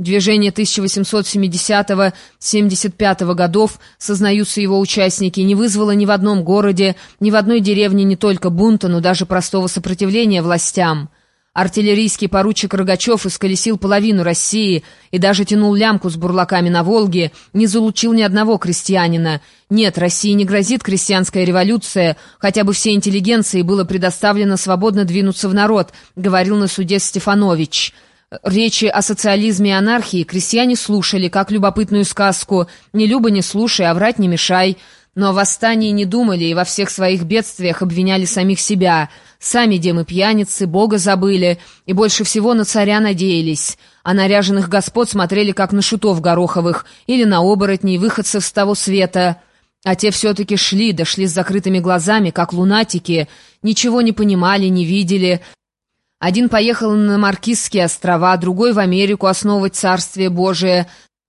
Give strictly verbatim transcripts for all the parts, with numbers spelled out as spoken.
Движение тысяча восемьсот семидесятого — семьдесят пятого годов, сознаются его участники, не вызвало ни в одном городе, ни в одной деревне не только бунта, но даже простого сопротивления властям. Артиллерийский поручик Рогачев исколесил половину России и даже тянул лямку с бурлаками на Волге, не залучил ни одного крестьянина. Нет, России не грозит крестьянская революция, хотя бы всей интеллигенции было предоставлено свободно двинуться в народ, говорил на суде Стефанович. Речи о социализме и анархии крестьяне слушали, как любопытную сказку «Не люба, не слушай, а врать не мешай». Но о восстании не думали и во всех своих бедствиях обвиняли самих себя. Сами демы пьяницы, Бога забыли и больше всего на царя надеялись. А наряженных господ смотрели как на шутов гороховых или на оборотней, выходцев с того света. А те все-таки шли, дошли с закрытыми глазами, как лунатики, ничего не понимали, не видели. Один поехал на Маркизские острова, другой в Америку основывать Царствие Божие.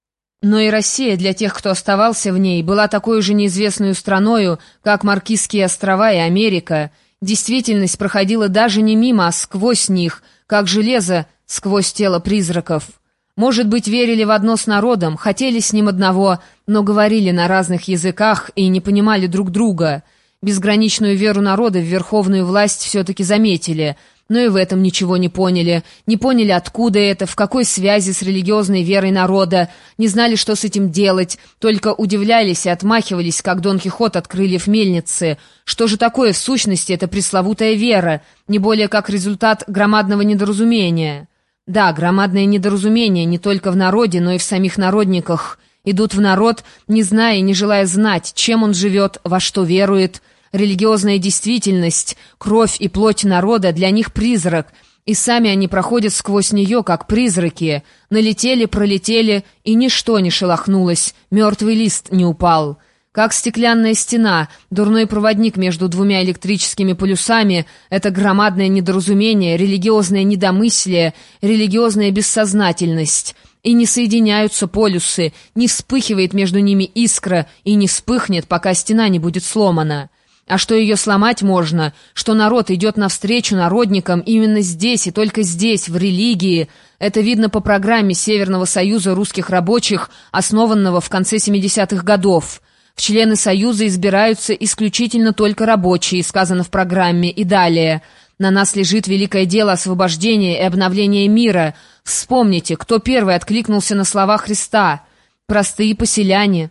Но и Россия для тех, кто оставался в ней, была такой же неизвестной страною, как Маркизские острова и Америка. Действительность проходила даже не мимо, а сквозь них, как железо сквозь тело призраков. Может быть, верили в одно с народом, хотели с ним одного, но говорили на разных языках и не понимали друг друга. Безграничную веру народа в верховную власть все-таки заметили, но и в этом ничего не поняли. Не поняли, откуда это, в какой связи с религиозной верой народа, не знали, что с этим делать, только удивлялись и отмахивались, как Дон Кихот от крыльев мельницы. Что же такое в сущности эта пресловутая вера, не более как результат громадного недоразумения? Да, громадное недоразумение не только в народе, но и в самих народниках. Идут в народ, не зная и не желая знать, чем он живет, во что верует. Религиозная действительность, кровь и плоть народа для них призрак, и сами они проходят сквозь нее, как призраки. Налетели, пролетели, и ничто не шелохнулось, мертвый лист не упал. Как стеклянная стена, дурной проводник между двумя электрическими полюсами — это громадное недоразумение, религиозное недомыслие, религиозная бессознательность. И не соединяются полюсы, не вспыхивает между ними искра и не вспыхнет, пока стена не будет сломана. А что ее сломать можно, что народ идет навстречу народникам именно здесь и только здесь, в религии, это видно по программе Северного союза русских рабочих, основанного в конце семидесятых годов. В члены союза избираются исключительно только рабочие, сказано в программе, и далее. На нас лежит великое дело освобождения и обновления мира. Вспомните, кто первый откликнулся на слова Христа. Простые поселяне.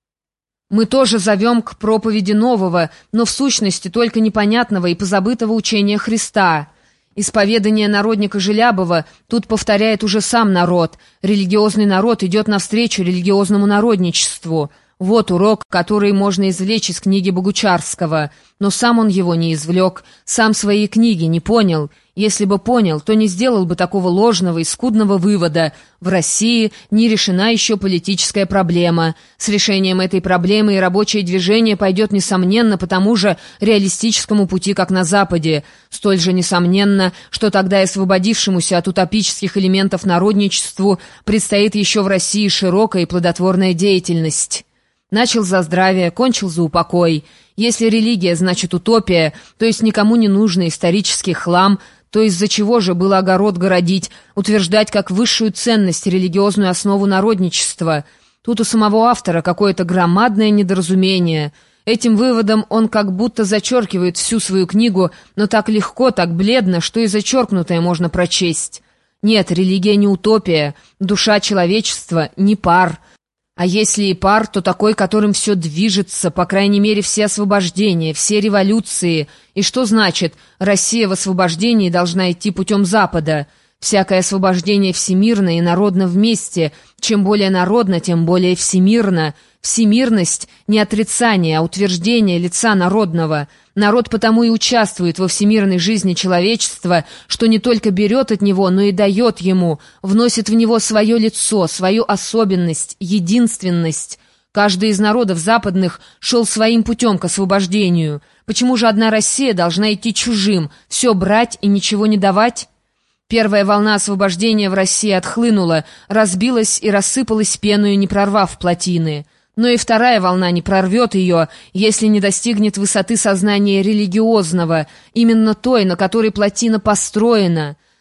Мы тоже зовем к проповеди нового, но в сущности только непонятного и позабытого учения Христа. Исповедание народника Желябова тут повторяет уже сам народ. Религиозный народ идет навстречу религиозному народничеству. Вот урок, который можно извлечь из книги Богучарского. Но сам он его не извлек, сам свои книги не понял. Если бы понял, то не сделал бы такого ложного и скудного вывода. В России не решена еще политическая проблема. С решением этой проблемы и рабочее движение пойдет, несомненно, по тому же реалистическому пути, как на Западе. Столь же несомненно, что тогда и освободившемуся от утопических элементов народничеству предстоит еще в России широкая и плодотворная деятельность. Начал за здравие, кончил за упокой. Если религия значит утопия, то есть никому не нужный исторический хлам, то из-за чего же было огород городить, утверждать как высшую ценность религиозную основу народничества? Тут у самого автора какое-то громадное недоразумение. Этим выводом он как будто зачеркивает всю свою книгу, но так легко, так бледно, что и зачеркнутое можно прочесть. Нет, религия не утопия, душа человечества не пар. А если и пар, то такой, которым все движется, по крайней мере, все освобождения, все революции. И что значит, Россия в освобождении должна идти путем Запада? Всякое освобождение всемирно и народно вместе. Чем более народно, тем более всемирно. Всемирность — не отрицание, а утверждение лица народного. Народ потому и участвует во всемирной жизни человечества, что не только берет от него, но и дает ему, вносит в него свое лицо, свою особенность, единственность. Каждый из народов западных шел своим путем к освобождению. Почему же одна Россия должна идти чужим, все брать и ничего не давать? Первая волна освобождения в России отхлынула, разбилась и рассыпалась пеною, не прорвав плотины. Но и вторая волна не прорвет ее, если не достигнет высоты сознания религиозного, именно той, на которой плотина построена.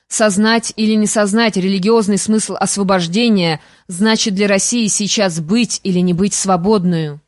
Сознать или не сознать религиозный смысл освобождения значит для России сейчас быть или не быть свободную.